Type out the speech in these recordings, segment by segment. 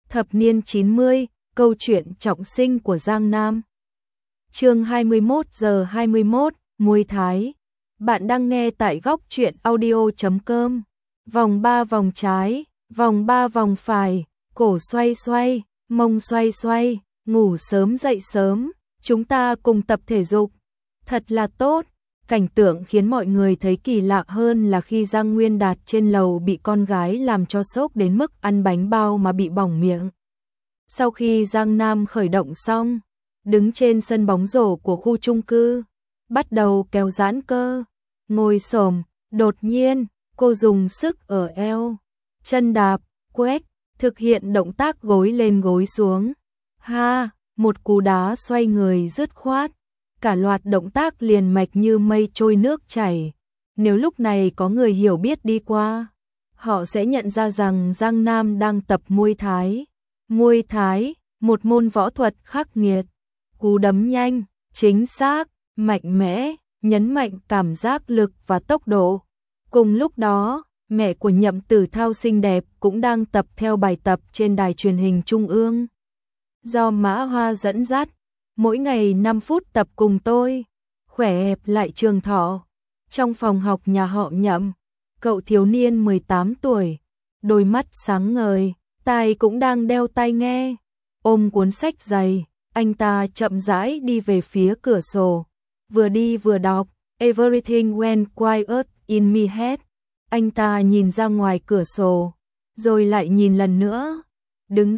Thập niên 90, câu chuyện trọng sinh của Giang Nam. Chương 21 giờ 21, Muay Thái. Bạn đang nghe tại góc truyện audio.com. Vòng 3 vòng trái, vòng 3 vòng phải, cổ xoay xoay, mông xoay xoay, ngủ sớm dậy sớm, chúng ta cùng tập thể dục. Thật là tốt. Cảnh tượng khiến mọi người thấy kỳ lạ hơn là khi Giang Nguyên Đạt trên lầu bị con gái làm cho sốc đến mức ăn bánh bao mà bị bỏng miệng. Sau khi Giang Nam khởi động xong, đứng trên sân bóng rổ của khu chung cư, bắt đầu kéo giãn cơ, ngồi xổm, đột nhiên, cô dùng sức ở eo, chân đạp, quét, thực hiện động tác gối lên gối xuống. Ha, một cú đá xoay người dứt khoát. Cả loạt động tác liền mạch như mây trôi nước chảy. Nếu lúc này có người hiểu biết đi qua, họ sẽ nhận ra rằng Giang Nam đang tập Muay Thái. Muay Thái, một môn võ thuật khắc nghiệt, cú đấm nhanh, chính xác, mạnh mẽ, nhấn mạnh cảm giác lực và tốc độ. Cùng lúc đó, mẹ của Nhậm Tử Thao xinh đẹp cũng đang tập theo bài tập trên đài truyền hình trung ương. Do Mã Hoa dẫn dắt, mỗi ngày 5 phút tập cùng tôi, khỏe đẹp lại trường thọ. Trong phòng học nhà họ Nhậm, cậu thiếu niên 18 tuổi, đôi mắt sáng ngời, tai cũng đang đeo tai nghe, ôm cuốn sách dày, anh ta chậm rãi đi về phía cửa sổ, vừa đi vừa đọc, Everything went quiet in my head. Anh ta nhìn ra ngoài cửa sổ, rồi lại nhìn lần nữa, đứng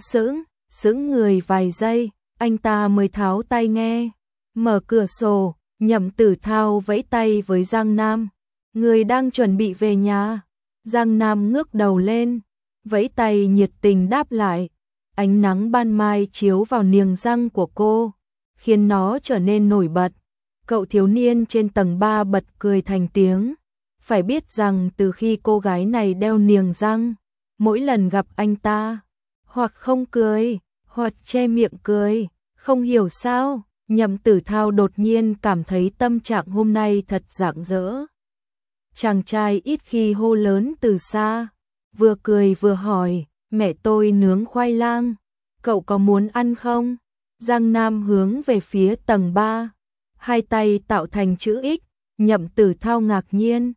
sững người vài giây. Anh ta mới tháo tai nghe, mở cửa sổ, Nhậm Tử Thao vẫy tay với Giang Nam. Người đang chuẩn bị về nhà. Giang Nam ngước đầu lên, vẫy tay nhiệt tình đáp lại. Ánh nắng ban mai chiếu vào niềng răng của cô, khiến nó trở nên nổi bật. Cậu thiếu niên trên tầng 3 bật cười thành tiếng. Phải biết rằng từ khi cô gái này đeo niềng răng, mỗi lần gặp anh ta, hoặc không cười, hoặc che miệng cười, không hiểu sao, Nhậm Tử Thao đột nhiên cảm thấy tâm trạng hôm nay thật rạng rỡ. Chàng trai ít khi hô lớn từ xa, vừa cười vừa hỏi, mẹ tôi nướng khoai lang, cậu có muốn ăn không? Giang Nam hướng về phía tầng 3, hai tay tạo thành chữ X, Nhậm Tử Thao ngạc nhiên.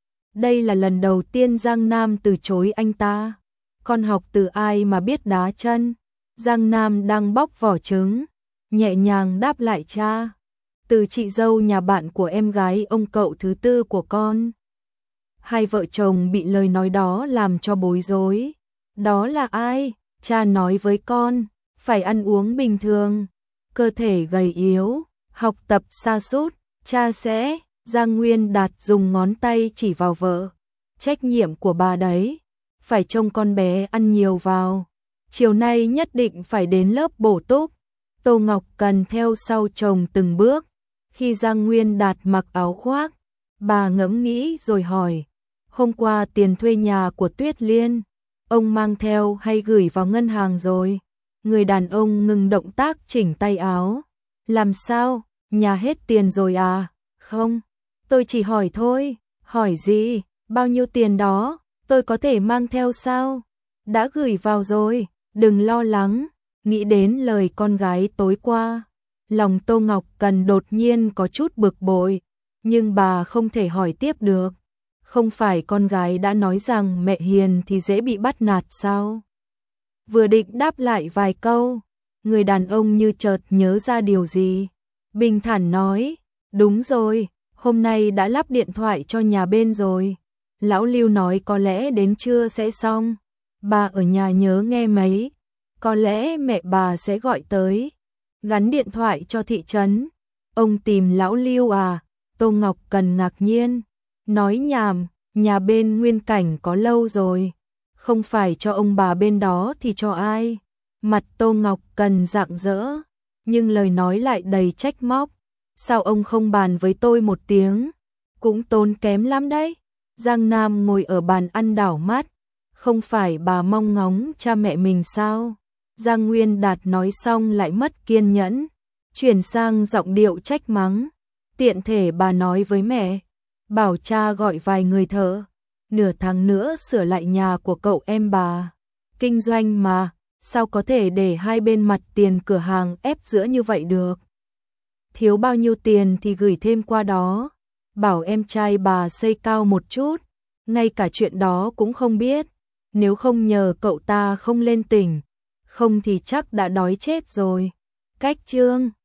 Đây là lần đầu tiên Giang Nam từ chối anh ta. Con học từ ai mà biết đá chân? Giang Nam đang bóc vỏ trứng, nhẹ nhàng đáp lại cha. Từ chị dâu nhà bạn của em gái ông cậu thứ tư của con. Hai vợ chồng bị lời nói đó làm cho bối rối. Đó là ai? Cha nói với con, phải ăn uống bình thường, cơ thể gầy yếu, học tập sa sút, cha sẽ. Giang Nguyên Đạt dùng ngón tay chỉ vào vợ. Trách nhiệm của bà đấy, phải trông con bé ăn nhiều vào. Chiều nay nhất định phải đến lớp bổ túc. Tô Ngọc Cần theo sau chồng từng bước. Khi Giang Nguyên Đạt mặc áo khoác, bà ngẫm nghĩ rồi hỏi, hôm qua tiền thuê nhà của Tuyết Liên, ông mang theo hay gửi vào ngân hàng rồi? Người đàn ông ngừng động tác chỉnh tay áo. Làm sao, nhà hết tiền rồi à? Không, tôi chỉ hỏi thôi. Hỏi gì? Bao nhiêu tiền đó? Tôi có thể mang theo sao? Đã gửi vào rồi, đừng lo lắng. Nghĩ đến lời con gái tối qua, lòng Tô Ngọc Cần đột nhiên có chút bực bội, nhưng bà không thể hỏi tiếp được. Không phải con gái đã nói rằng mẹ hiền thì dễ bị bắt nạt sao? Vừa định đáp lại vài câu, người đàn ông như chợt nhớ ra điều gì, bình thản nói, đúng rồi, hôm nay đã lắp điện thoại cho nhà bên rồi. Lão Lưu nói có lẽ đến trưa sẽ xong. Bà ở nhà nhớ nghe mấy, có lẽ mẹ bà sẽ gọi tới. Gắn điện thoại cho thị trấn. Ông tìm Lão Lưu à? Tô Ngọc Cần ngạc nhiên. Nói nhảm, nhà bên Nguyên Cảnh có lâu rồi. Không phải cho ông bà bên đó thì cho ai? Mặt Tô Ngọc Cần rạng rỡ, nhưng lời nói lại đầy trách móc. Sao ông không bàn với tôi một tiếng? Cũng tốn kém lắm đấy. Giang Nam ngồi ở bàn ăn đảo mắt. Không phải bà mong ngóng cha mẹ mình sao? Giang Nguyên Đạt nói xong lại mất kiên nhẫn, chuyển sang giọng điệu trách mắng. Tiện thể bà nói với mẹ, bảo cha gọi vài người thợ, nửa tháng nữa sửa lại nhà của cậu em bà. Kinh doanh mà, Sao có thể để hai bên mặt tiền cửa hàng ép giữa như vậy được? Thiếu bao nhiêu tiền thì gửi thêm qua đó. Bảo em trai bà xây cao một chút, ngay cả chuyện đó cũng không biết. Nếu không nhờ cậu ta không lên tỉnh, không thì chắc đã đói chết rồi. Cách Trương